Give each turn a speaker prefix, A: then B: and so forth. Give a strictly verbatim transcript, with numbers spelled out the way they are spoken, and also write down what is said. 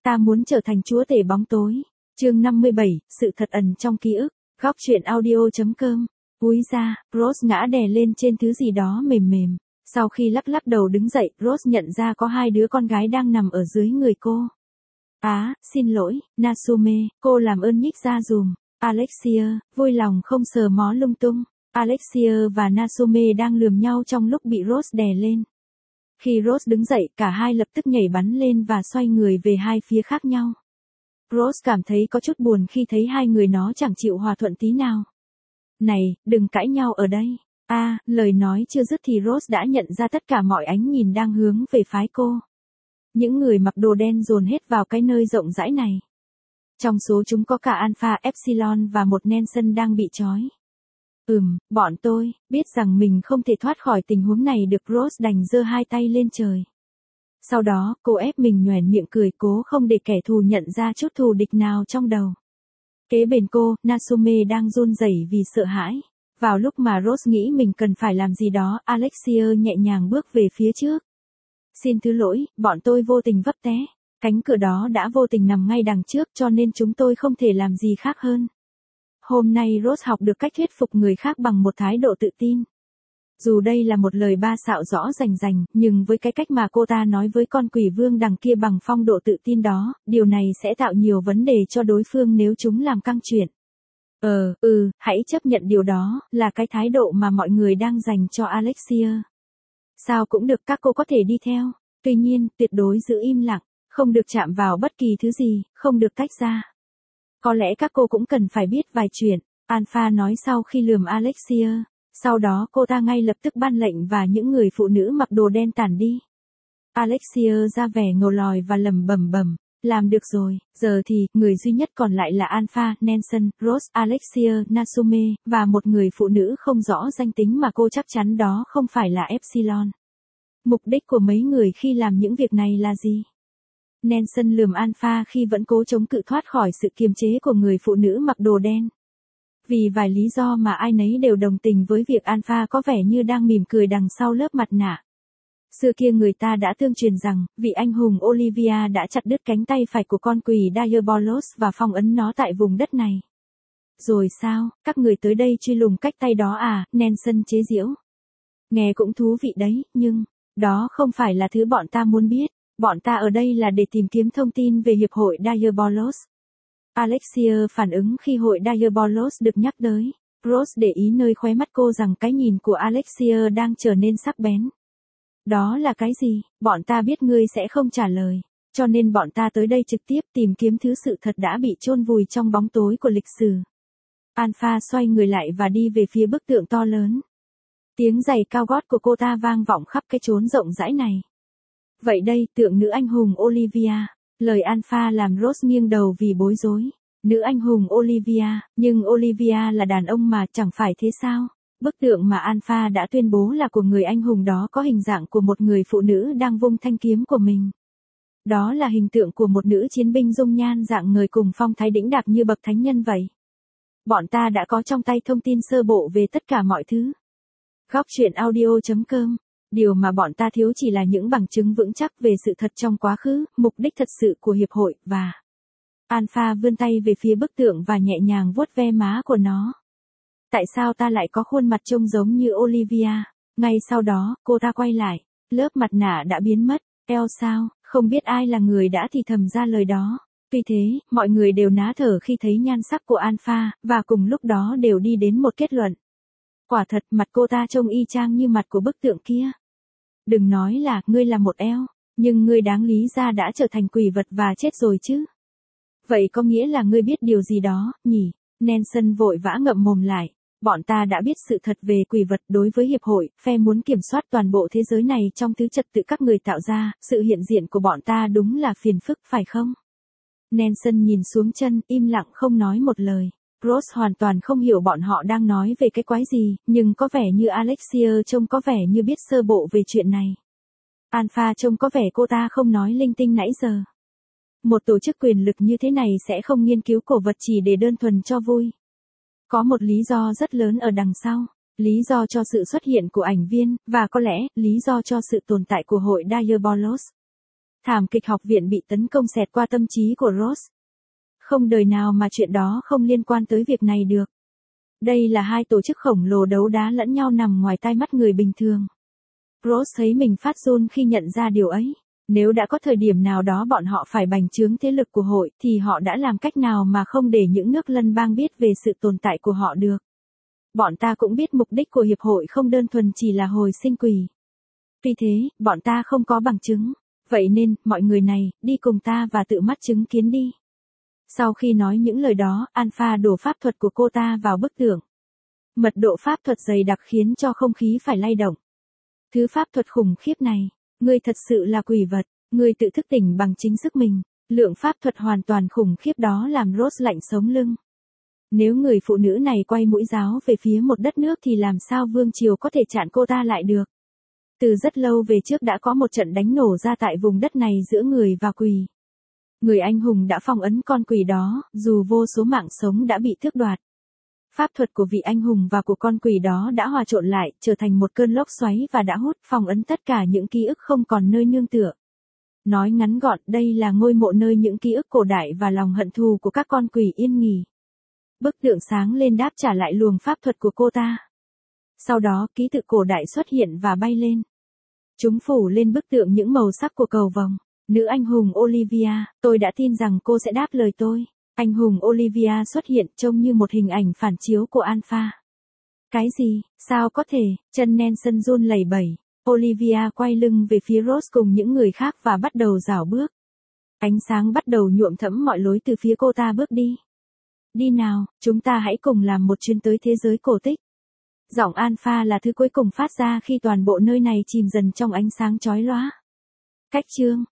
A: Ta muốn trở thành chúa tể bóng tối. Chương năm mươi bảy, sự thật ẩn trong ký ức. Góc truyện audio.com. Úi ra, Rose ngã đè lên trên thứ gì đó mềm mềm. Sau khi lắc lắc đầu đứng dậy, Rose nhận ra có hai đứa con gái đang nằm ở dưới người cô. Á, xin lỗi, Natsume, cô làm ơn nhích ra dùm. Alexia, vui lòng không sờ mó lung tung. Alexia và Natsume đang lườm nhau trong lúc bị Rose đè lên. Khi Rose đứng dậy, cả hai lập tức nhảy bắn lên và xoay người về hai phía khác nhau. Rose cảm thấy có chút buồn khi thấy hai người nó chẳng chịu hòa thuận tí nào. Này, đừng cãi nhau ở đây. A, à, lời nói chưa dứt thì Rose đã nhận ra tất cả mọi ánh nhìn đang hướng về phái cô. Những người mặc đồ đen dồn hết vào cái nơi rộng rãi này. Trong số chúng có cả Alpha Epsilon và một Nelson đang bị trói. Ừm, bọn tôi, biết rằng mình không thể thoát khỏi tình huống này được. Rose đành giơ hai tay lên trời. Sau đó, cô ép mình nhoẻn miệng cười cố không để kẻ thù nhận ra chút thù địch nào trong đầu. Kế bên cô, Natsume đang run rẩy vì sợ hãi. Vào lúc mà Rose nghĩ mình cần phải làm gì đó, Alexia nhẹ nhàng bước về phía trước. Xin thứ lỗi, bọn tôi vô tình vấp té. Cánh cửa đó đã vô tình nằm ngay đằng trước cho nên chúng tôi không thể làm gì khác hơn. Hôm nay Rose học được cách thuyết phục người khác bằng một thái độ tự tin. Dù đây là một lời ba xạo rõ rành rành, nhưng với cái cách mà cô ta nói với con quỷ vương đằng kia bằng phong độ tự tin đó, điều này sẽ tạo nhiều vấn đề cho đối phương nếu chúng làm căng chuyện. Ờ, ừ, hãy chấp nhận điều đó, là cái thái độ mà mọi người đang dành cho Alexia. Sao cũng được, các cô có thể đi theo. Tuy nhiên, tuyệt đối giữ im lặng, không được chạm vào bất kỳ thứ gì, không được tách ra. Có lẽ các cô cũng cần phải biết vài chuyện, Alpha nói sau khi lườm Alexia. Sau đó cô ta ngay lập tức ban lệnh và những người phụ nữ mặc đồ đen tản đi. Alexia ra vẻ ngầu lòi và lầm bầm bầm. Làm được rồi, giờ thì, người duy nhất còn lại là Alpha, Nelson, Rose, Alexia, Natsume, và một người phụ nữ không rõ danh tính mà cô chắc chắn đó không phải là Epsilon. Mục đích của mấy người khi làm những việc này là gì? Nelson lườm Alpha khi vẫn cố chống cự thoát khỏi sự kiềm chế của người phụ nữ mặc đồ đen. Vì vài lý do mà ai nấy đều đồng tình với việc Alpha có vẻ như đang mỉm cười đằng sau lớp mặt nạ. Xưa kia người ta đã tương truyền rằng, vị anh hùng Olivia đã chặt đứt cánh tay phải của con quỷ Diabolos và phong ấn nó tại vùng đất này. Rồi sao, các người tới đây truy lùng cách tay đó à, Nelson chế giễu. Nghe cũng thú vị đấy, nhưng, đó không phải là thứ bọn ta muốn biết. Bọn ta ở đây là để tìm kiếm thông tin về hiệp hội Diabolos. Alexia phản ứng khi hội Diabolos được nhắc tới. Rose để ý nơi khóe mắt cô rằng cái nhìn của Alexia đang trở nên sắc bén. Đó là cái gì? Bọn ta biết ngươi sẽ không trả lời. Cho nên bọn ta tới đây trực tiếp tìm kiếm thứ sự thật đã bị chôn vùi trong bóng tối của lịch sử. Alpha xoay người lại và đi về phía bức tượng to lớn. Tiếng giày cao gót của cô ta vang vọng khắp cái chốn rộng rãi này. Vậy đây, tượng nữ anh hùng Olivia. Lời Alpha làm Rose nghiêng đầu vì bối rối. Nữ anh hùng Olivia, nhưng Olivia là đàn ông mà, chẳng phải thế sao? Bức tượng mà Alpha đã tuyên bố là của người anh hùng đó có hình dạng của một người phụ nữ đang vung thanh kiếm của mình. Đó là hình tượng của một nữ chiến binh dung nhan dạng người cùng phong thái đĩnh đạc như bậc thánh nhân vậy. Bọn ta đã có trong tay thông tin sơ bộ về tất cả mọi thứ. Góc truyện audio.com. Điều mà bọn ta thiếu chỉ là những bằng chứng vững chắc về sự thật trong quá khứ, mục đích thật sự của hiệp hội, và... Alpha vươn tay về phía bức tượng và nhẹ nhàng vuốt ve má của nó. Tại sao ta lại có khuôn mặt trông giống như Olivia? Ngay sau đó, cô ta quay lại. Lớp mặt nạ đã biến mất. Eo sao, không biết ai là người đã thì thầm ra lời đó. Tuy thế, mọi người đều ná thở khi thấy nhan sắc của Alpha, và cùng lúc đó đều đi đến một kết luận. Quả thật, mặt cô ta trông y chang như mặt của bức tượng kia. Đừng nói là, ngươi là một eo, nhưng ngươi đáng lý ra đã trở thành quỷ vật và chết rồi chứ. Vậy có nghĩa là ngươi biết điều gì đó, nhỉ? Nelson vội vã ngậm mồm lại. Bọn ta đã biết sự thật về quỷ vật. Đối với hiệp hội, phe muốn kiểm soát toàn bộ thế giới này trong thứ trật tự các người tạo ra, sự hiện diện của bọn ta đúng là phiền phức phải không? Nelson nhìn xuống chân, im lặng không nói một lời. Rose hoàn toàn không hiểu bọn họ đang nói về cái quái gì, nhưng có vẻ như Alexia trông có vẻ như biết sơ bộ về chuyện này. Alpha trông có vẻ cô ta không nói linh tinh nãy giờ. Một tổ chức quyền lực như thế này sẽ không nghiên cứu cổ vật chỉ để đơn thuần cho vui. Có một lý do rất lớn ở đằng sau, lý do cho sự xuất hiện của ảnh viên, và có lẽ, lý do cho sự tồn tại của hội Diabolos. Thảm kịch học viện bị tấn công xẹt qua tâm trí của Rose. Không đời nào mà chuyện đó không liên quan tới việc này được. Đây là hai tổ chức khổng lồ đấu đá lẫn nhau nằm ngoài tai mắt người bình thường. Rose thấy mình phát run khi nhận ra điều ấy. Nếu đã có thời điểm nào đó bọn họ phải bành trướng thế lực của hội thì họ đã làm cách nào mà không để những nước lân bang biết về sự tồn tại của họ được. Bọn ta cũng biết mục đích của hiệp hội không đơn thuần chỉ là hồi sinh quỷ. Tuy thế, bọn ta không có bằng chứng. Vậy nên, mọi người này, đi cùng ta và tự mắt chứng kiến đi. Sau khi nói những lời đó, Alpha đổ pháp thuật của cô ta vào bức tượng. Mật độ pháp thuật dày đặc khiến cho không khí phải lay động. Thứ pháp thuật khủng khiếp này, ngươi thật sự là quỷ vật, ngươi tự thức tỉnh bằng chính sức mình. Lượng pháp thuật hoàn toàn khủng khiếp đó làm Rose lạnh sống lưng. Nếu người phụ nữ này quay mũi giáo về phía một đất nước thì làm sao vương triều có thể chặn cô ta lại được. Từ rất lâu về trước đã có một trận đánh nổ ra tại vùng đất này giữa người và quỷ. Người anh hùng đã phong ấn con quỷ đó, dù vô số mạng sống đã bị tước đoạt. Pháp thuật của vị anh hùng và của con quỷ đó đã hòa trộn lại, trở thành một cơn lốc xoáy và đã hút phong ấn tất cả những ký ức không còn nơi nương tựa. Nói ngắn gọn, đây là ngôi mộ nơi những ký ức cổ đại và lòng hận thù của các con quỷ yên nghỉ. Bức tượng sáng lên đáp trả lại luồng pháp thuật của cô ta. Sau đó, ký tự cổ đại xuất hiện và bay lên. Chúng phủ lên bức tượng những màu sắc của cầu vồng. Nữ anh hùng Olivia, tôi đã tin rằng cô sẽ đáp lời tôi. Anh hùng Olivia xuất hiện trông như một hình ảnh phản chiếu của Alpha. Cái gì, sao có thể, chân Nelson run lẩy bẩy. Olivia quay lưng về phía Rose cùng những người khác và bắt đầu rảo bước. Ánh sáng bắt đầu nhuộm thẫm mọi lối từ phía cô ta bước đi. Đi nào, chúng ta hãy cùng làm một chuyến tới thế giới cổ tích. Giọng Alpha là thứ cuối cùng phát ra khi toàn bộ nơi này chìm dần trong ánh sáng chói lóa. Cách chương